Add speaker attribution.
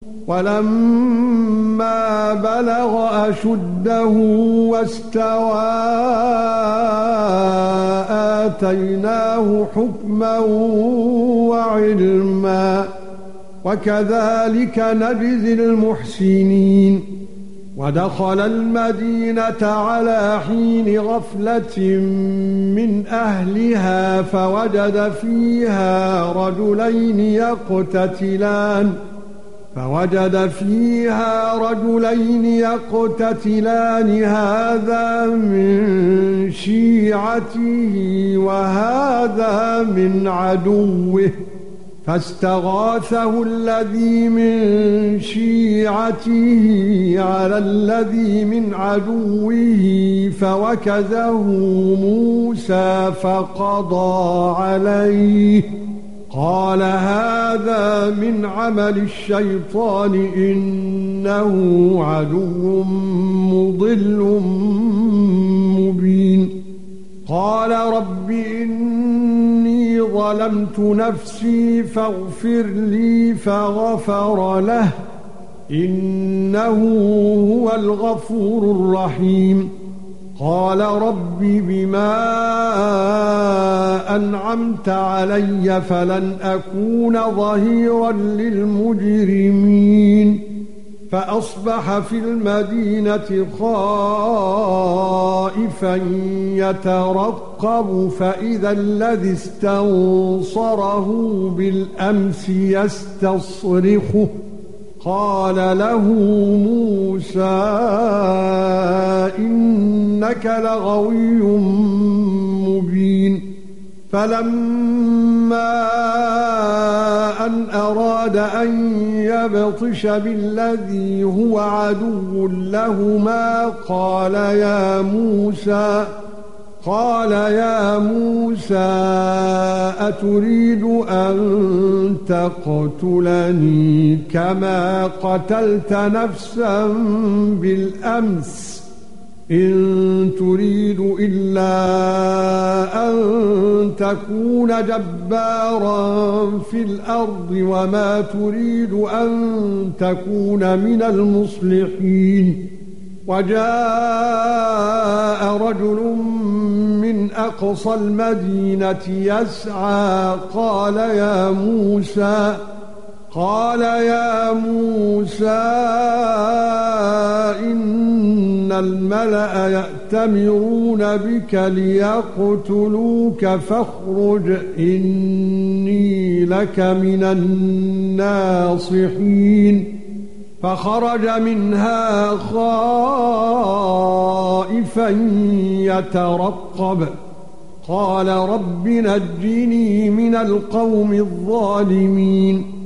Speaker 1: ولما بلغ أشده واستوى آتيناه حكما وعلما وكذلك نجزي المحسنين ودخل المدينة على حين غفلة من أهلها فوجد فيها رجلين يقتتلان هذا من شيعته وهذا من عدوه فاستغاثه الذي من شيعته على الذي من عدوه فوكزه موسى فقضى عليه قال هذا من عمل الشيطان إنه عدو مضل مبين قال رب إني ظلمت نفسي فاغفر لي فغفر له إنه هو الغفور الرحيم قال رب بما أنعمت علي فلن أكون ظهيرا للمجرمين فأصبح في المدينة خائفا يترقب فإذا الذي استنصره بالأمس يستصرخه قال له موسى إنك لغوي مبين فلما أن أراد أن يبطش بالذي هو عدو لهما قال يا موسى أتريد أن تقتلني كما قتلت نفسا بالأمس إن تريد إلا أن تكون جبارا في الأرض وما تريد أن تكون من المصلحين وجاء رجل من أقصى المدينة يسعى قال يا موسى إن الملأ يأتمرون بك ليقتلوك فاخرج إني لك من الناصحين فخرج منها خائفا يترقب قال رب نجني من القوم الظالمين